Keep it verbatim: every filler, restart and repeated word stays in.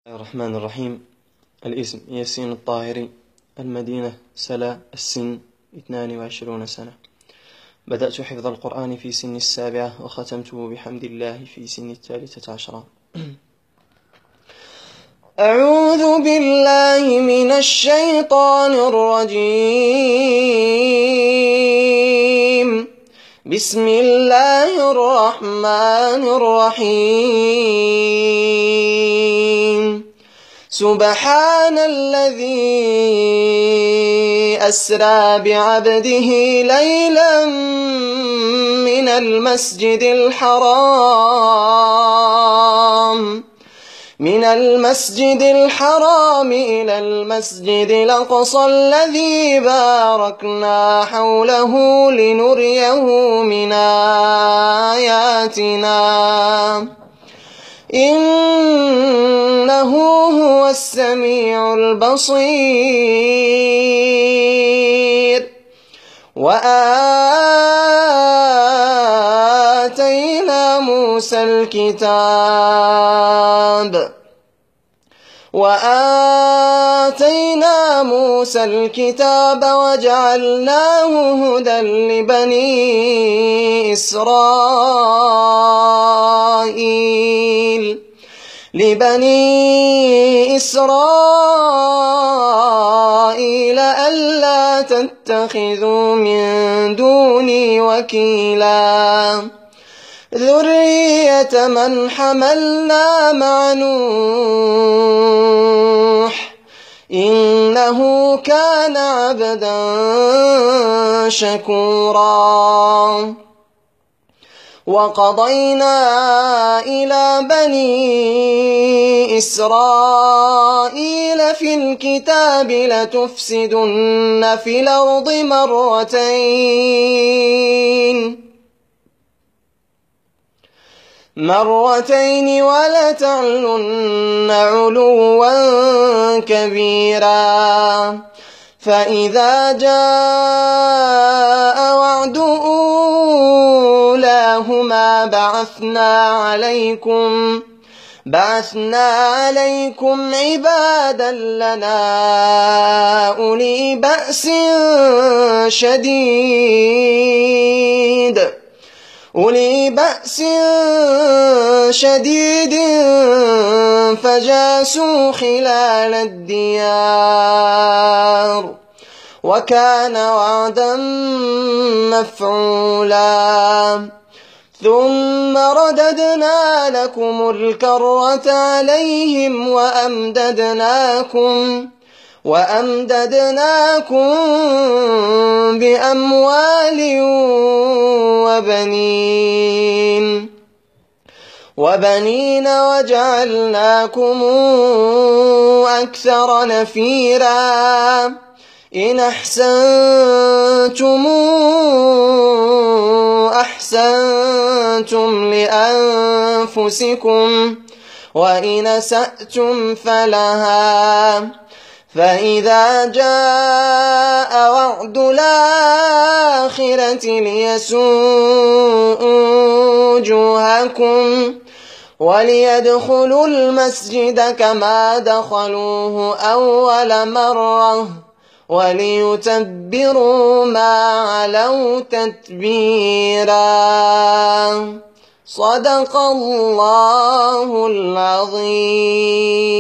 الرحمن الرحيم. الاسم ياسين الطاهري، المدينة سلا، السن اثنان وعشرون سنة. بدأت حفظ القرآن في سن السابعة وختمته بحمد الله في سن الثالثة عشرة. أعوذ بالله من الشيطان الرجيم. بسم الله الرحمن الرحيم. سبحان الذي أسرى بعبده ليلا من المسجد الحرام من المسجد الحرام إلى المسجد الأقصى الذي باركنا حوله لنريه من آياتنا إنه هو السميع البصير. وآتينا موسى الكتاب وآتينا موسى الكتاب وجعلناه هدى لبني إسرائيل لبني إسرائيل ألا تتخذوا من دوني وكيلا ذرية من حملنا مع نوح إنه كان عبدا شكورا. وقضينا إلى بني إسرائيل في الكتاب لتفسدن في الأرض مرتين مرتين ولتعلن علوا كبيرا. فإذا جاء وعد أولاهما بعثنا عليكم بعثنا عليكم عبادا لنا أولي بأس شديد أولي بأس شديد فجاسوا خلال الديار وكان وعدا مفعولا. ثم رددنا لكم الكرة عليهم وأمددناكم وأمددناكم بأموال وبنين وبنين وجعلناكم أكثر نفيرا. إن أحسنتم أحسنتم لأنفسكم وإن أسأتم فلها. فإذا جاء وعد الآخرة ليسوءوا وجوهكم وليدخلوا المسجد كما دخلوه أول مرة وليتبروا ما علوا تتبيرا. صدق الله العظيم.